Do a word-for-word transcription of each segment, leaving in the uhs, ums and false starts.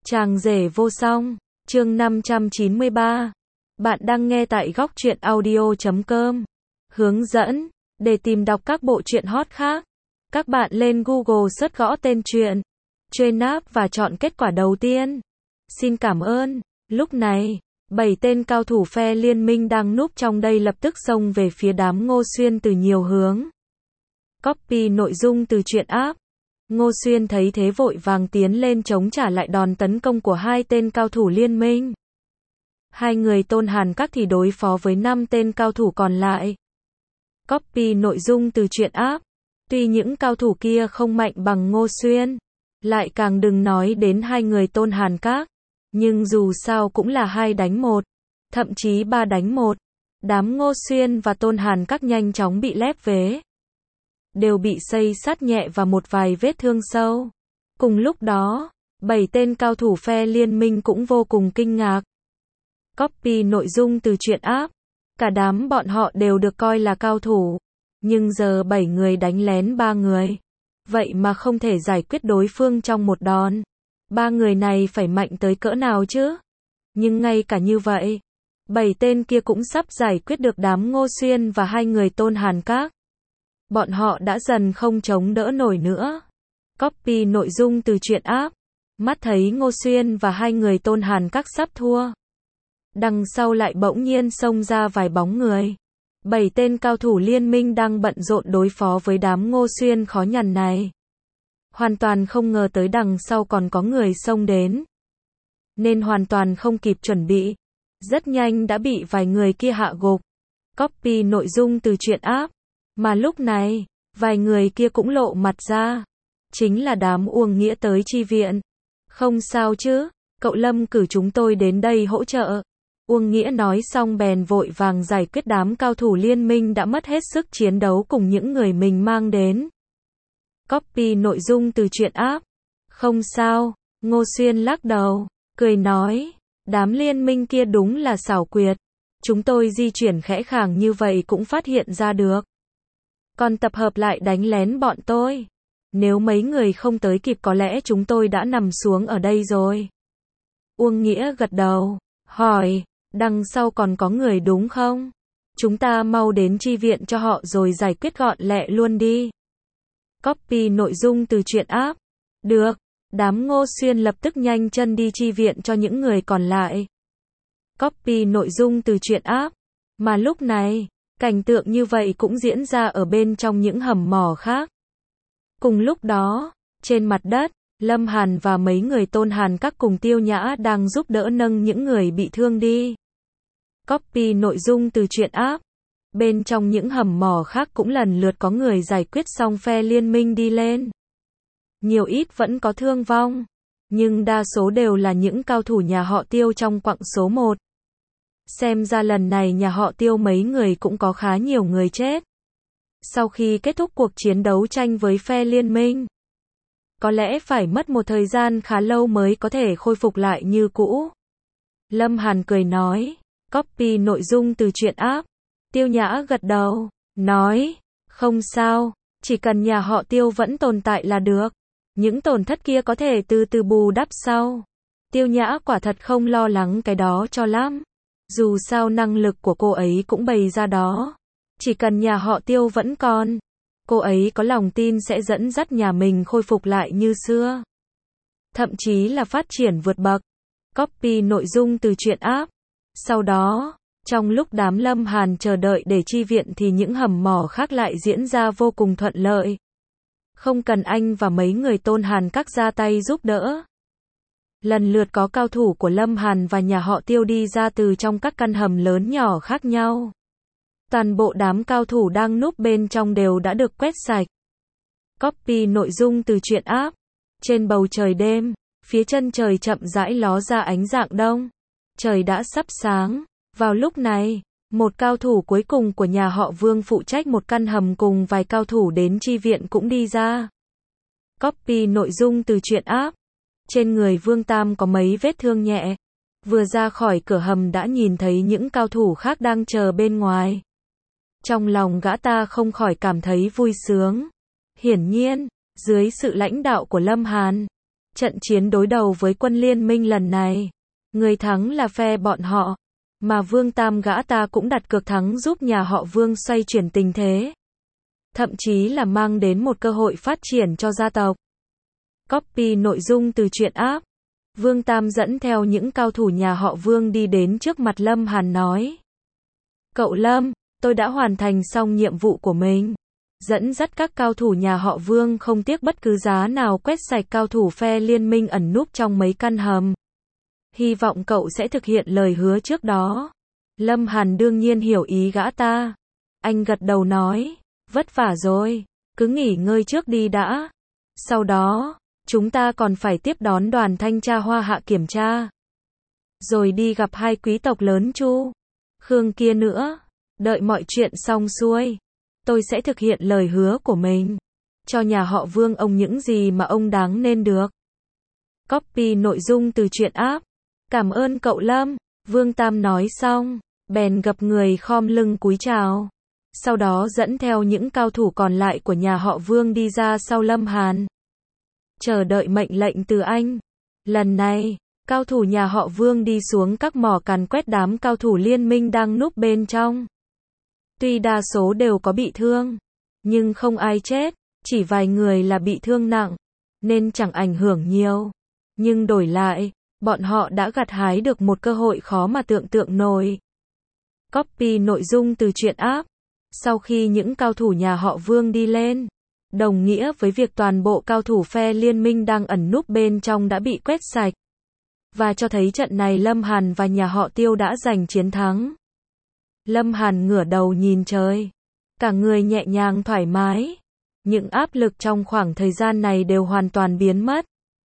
Chàng rể vô song, chương năm trăm chín mươi ba. Bạn đang nghe tại góc truyện audio chấm com. Hướng dẫn, để tìm đọc các bộ truyện hot khác, các bạn lên Google search gõ tên truyện, truy nạp và chọn kết quả đầu tiên. Xin cảm ơn. Lúc này, bảy tên cao thủ phe liên minh đang núp trong đây lập tức xông về phía đám Ngô Xuyên từ nhiều hướng. Copy nội dung từ truyện app. Ngô Xuyên thấy thế vội vàng tiến lên chống trả lại đòn tấn công của hai tên cao thủ liên minh. Hai người Tôn Hàn Các thì đối phó với năm tên cao thủ còn lại. Copy nội dung từ truyện app. Tuy những cao thủ kia không mạnh bằng Ngô Xuyên, lại càng đừng nói đến hai người Tôn Hàn Các, nhưng dù sao cũng là hai đánh một, thậm chí ba đánh một. Đám Ngô Xuyên và Tôn Hàn Các nhanh chóng bị lép vế, đều bị xây sát nhẹ và một vài vết thương sâu. Cùng lúc đó, bảy tên cao thủ phe liên minh cũng vô cùng kinh ngạc. Copy nội dung từ truyện app. Cả đám bọn họ đều được coi là cao thủ, nhưng giờ bảy người đánh lén ba người, vậy mà không thể giải quyết đối phương trong một đòn. Ba người này phải mạnh tới cỡ nào chứ? Nhưng ngay cả như vậy, bảy tên kia cũng sắp giải quyết được đám Ngô Xuyên và hai người Tôn Hàn Các. Bọn họ đã dần không chống đỡ nổi nữa. Copy nội dung từ truyện app. Mắt thấy Ngô Xuyên và hai người Tôn Hàn Các sắp thua, đằng sau lại bỗng nhiên xông ra vài bóng người. Bảy tên cao thủ liên minh đang bận rộn đối phó với đám Ngô Xuyên khó nhằn này. Hoàn toàn không ngờ tới đằng sau còn có người xông đến, nên hoàn toàn không kịp chuẩn bị, rất nhanh đã bị vài người kia hạ gục. Copy nội dung từ truyện app. Mà lúc này, vài người kia cũng lộ mặt ra, chính là đám Uông Nghĩa tới chi viện. Không sao chứ, cậu Lâm cử chúng tôi đến đây hỗ trợ. Uông Nghĩa nói xong bèn vội vàng giải quyết đám cao thủ liên minh đã mất hết sức chiến đấu cùng những người mình mang đến. Copy nội dung từ truyện app. Không sao, Ngô Xuyên lắc đầu, cười nói, đám liên minh kia đúng là xảo quyệt. Chúng tôi di chuyển khẽ khàng như vậy cũng phát hiện ra được, còn tập hợp lại đánh lén bọn tôi. Nếu mấy người không tới kịp có lẽ chúng tôi đã nằm xuống ở đây rồi. Uông Nghĩa gật đầu, hỏi, đằng sau còn có người đúng không? Chúng ta mau đến chi viện cho họ rồi giải quyết gọn lẹ luôn đi. Copy nội dung từ truyện app. Được, đám Ngô Xuyên lập tức nhanh chân đi chi viện cho những người còn lại. Copy nội dung từ truyện app. Mà lúc này, cảnh tượng như vậy cũng diễn ra ở bên trong những hầm mỏ khác. Cùng lúc đó, trên mặt đất, Lâm Hàn và mấy người Tôn Hàn Các cùng Tiêu Nhã đang giúp đỡ nâng những người bị thương đi. Copy nội dung từ truyện app. Bên trong những hầm mỏ khác cũng lần lượt có người giải quyết xong phe liên minh đi lên. Nhiều ít vẫn có thương vong, nhưng đa số đều là những cao thủ nhà họ Tiêu trong quặng số một. Xem ra lần này nhà họ Tiêu mấy người cũng có khá nhiều người chết. Sau khi kết thúc cuộc chiến đấu tranh với phe liên minh, có lẽ phải mất một thời gian khá lâu mới có thể khôi phục lại như cũ. Lâm Hàn cười nói. Copy nội dung từ truyện app. Tiêu Nhã gật đầu, nói, không sao, chỉ cần nhà họ Tiêu vẫn tồn tại là được. Những tổn thất kia có thể từ từ bù đắp sau. Tiêu Nhã quả thật không lo lắng cái đó cho lắm. Dù sao năng lực của cô ấy cũng bày ra đó. Chỉ cần nhà họ Tiêu vẫn còn, cô ấy có lòng tin sẽ dẫn dắt nhà mình khôi phục lại như xưa. Thậm chí là phát triển vượt bậc. Copy nội dung từ truyện app. Sau đó, trong lúc đám Lâm Hàn chờ đợi để chi viện thì những hầm mỏ khác lại diễn ra vô cùng thuận lợi. Không cần anh và mấy người Tôn Hàn Các ra tay giúp đỡ. Lần lượt có cao thủ của Lâm Hàn và nhà họ Tiêu đi ra từ trong các căn hầm lớn nhỏ khác nhau. Toàn bộ đám cao thủ đang núp bên trong đều đã được quét sạch. Copy nội dung từ truyện app. Trên bầu trời đêm, phía chân trời chậm rãi ló ra ánh rạng đông. Trời đã sắp sáng. Vào lúc này, một cao thủ cuối cùng của nhà họ Vương phụ trách một căn hầm cùng vài cao thủ đến chi viện cũng đi ra. Copy nội dung từ truyện app. Trên người Vương Tam có mấy vết thương nhẹ. Vừa ra khỏi cửa hầm đã nhìn thấy những cao thủ khác đang chờ bên ngoài. Trong lòng gã ta không khỏi cảm thấy vui sướng. Hiển nhiên, dưới sự lãnh đạo của Lâm Hàn, Trận chiến đối đầu với quân liên minh lần này, người thắng là phe bọn họ, mà Vương Tam gã ta cũng đặt cược thắng giúp nhà họ Vương xoay chuyển tình thế. Thậm chí là mang đến một cơ hội phát triển cho gia tộc. Copy nội dung từ truyện app. Vương Tam dẫn theo những cao thủ nhà họ Vương đi đến trước mặt Lâm Hàn nói. Cậu Lâm, tôi đã hoàn thành xong nhiệm vụ của mình. Dẫn dắt các cao thủ nhà họ Vương không tiếc bất cứ giá nào quét sạch cao thủ phe liên minh ẩn núp trong mấy căn hầm. Hy vọng cậu sẽ thực hiện lời hứa trước đó. Lâm Hàn đương nhiên hiểu ý gã ta. Anh gật đầu nói, vất vả rồi, cứ nghỉ ngơi trước đi đã. Sau đó, chúng ta còn phải tiếp đón đoàn thanh tra Hoa Hạ kiểm tra. Rồi đi gặp hai quý tộc lớn Chu, Khương kia nữa. Đợi mọi chuyện xong xuôi, tôi sẽ thực hiện lời hứa của mình. Cho nhà họ Vương ông những gì mà ông đáng nên được. Copy nội dung từ truyện app. Cảm ơn cậu Lâm. Vương Tam nói xong, bèn gập người khom lưng cúi chào. Sau đó dẫn theo những cao thủ còn lại của nhà họ Vương đi ra sau Lâm Hàn. Chờ đợi mệnh lệnh từ anh. Lần này, cao thủ nhà họ Vương đi xuống các mỏ càn quét đám cao thủ liên minh đang núp bên trong. Tuy đa số đều có bị thương, nhưng không ai chết, chỉ vài người là bị thương nặng, nên chẳng ảnh hưởng nhiều. Nhưng đổi lại, bọn họ đã gặt hái được một cơ hội khó mà tưởng tượng nổi. Copy nội dung từ truyện app. Sau khi những cao thủ nhà họ Vương đi lên, đồng nghĩa với việc toàn bộ cao thủ phe liên minh đang ẩn núp bên trong đã bị quét sạch. Và cho thấy trận này Lâm Hàn và nhà họ Tiêu đã giành chiến thắng. Lâm Hàn ngửa đầu nhìn trời, cả người nhẹ nhàng thoải mái. Những áp lực trong khoảng thời gian này đều hoàn toàn biến mất.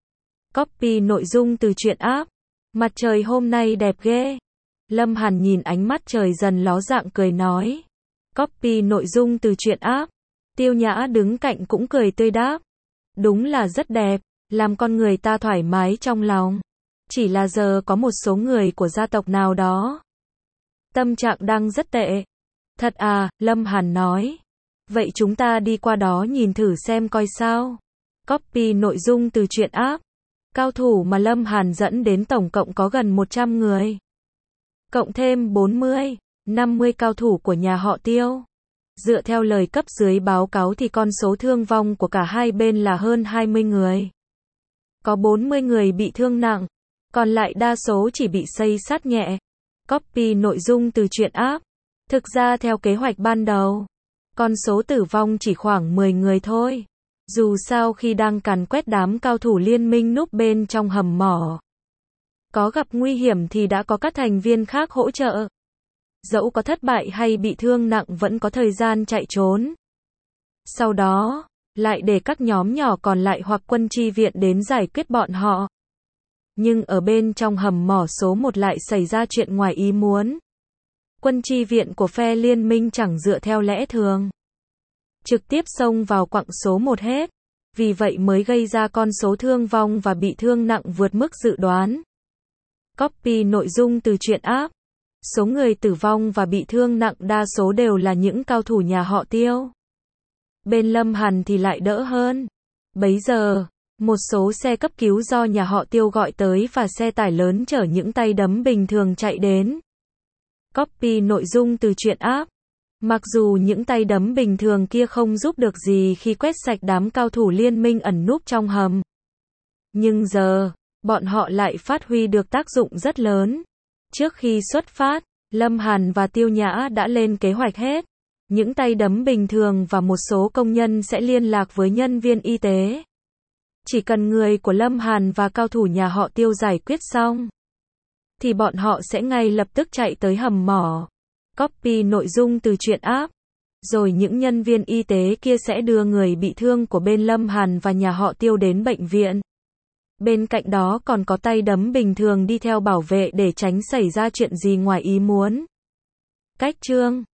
Copy nội dung từ truyện app. Mặt trời hôm nay đẹp ghê. Lâm Hàn nhìn ánh mắt trời dần ló dạng cười nói. Copy nội dung từ truyện app. Tiêu Nhã đứng cạnh cũng cười tươi đáp. Đúng là rất đẹp, làm con người ta thoải mái trong lòng. Chỉ là giờ có một số người của gia tộc nào đó tâm trạng đang rất tệ. Thật à, Lâm Hàn nói. Vậy chúng ta đi qua đó nhìn thử xem coi sao. Copy nội dung từ truyện app. Cao thủ mà Lâm Hàn dẫn đến tổng cộng có gần một trăm người. Cộng thêm bốn mươi, năm mươi cao thủ của nhà họ Tiêu. Dựa theo lời cấp dưới báo cáo thì con số thương vong của cả hai bên là hơn hai mươi người. Có bốn mươi người bị thương nặng, còn lại đa số chỉ bị xây xát nhẹ. Copy nội dung từ truyện app. Thực ra theo kế hoạch ban đầu, con số tử vong chỉ khoảng mười người thôi. Dù sao khi đang càn quét đám cao thủ liên minh núp bên trong hầm mỏ, có gặp nguy hiểm thì đã có các thành viên khác hỗ trợ. Dẫu có thất bại hay bị thương nặng vẫn có thời gian chạy trốn. Sau đó, lại để các nhóm nhỏ còn lại hoặc quân chi viện đến giải quyết bọn họ. Nhưng ở bên trong hầm mỏ số một lại xảy ra chuyện ngoài ý muốn. Quân chi viện của phe liên minh chẳng dựa theo lẽ thường, trực tiếp xông vào quặng số một hết. Vì vậy mới gây ra con số thương vong và bị thương nặng vượt mức dự đoán. Copy nội dung từ truyện app. Số người tử vong và bị thương nặng đa số đều là những cao thủ nhà họ Tiêu. Bên Lâm Hàn thì lại đỡ hơn. Bấy giờ, một số xe cấp cứu do nhà họ Tiêu gọi tới và xe tải lớn chở những tay đấm bình thường chạy đến. Copy nội dung từ truyện app. Mặc dù những tay đấm bình thường kia không giúp được gì khi quét sạch đám cao thủ liên minh ẩn núp trong hầm, nhưng giờ, bọn họ lại phát huy được tác dụng rất lớn. Trước khi xuất phát, Lâm Hàn và Tiêu Nhã đã lên kế hoạch hết. Những tay đấm bình thường và một số công nhân sẽ liên lạc với nhân viên y tế. Chỉ cần người của Lâm Hàn và cao thủ nhà họ Tiêu giải quyết xong, thì bọn họ sẽ ngay lập tức chạy tới hầm mỏ. Copy nội dung từ truyện app. Rồi những nhân viên y tế kia sẽ đưa người bị thương của bên Lâm Hàn và nhà họ Tiêu đến bệnh viện. Bên cạnh đó còn có tay đấm bình thường đi theo bảo vệ để tránh xảy ra chuyện gì ngoài ý muốn. Cách chương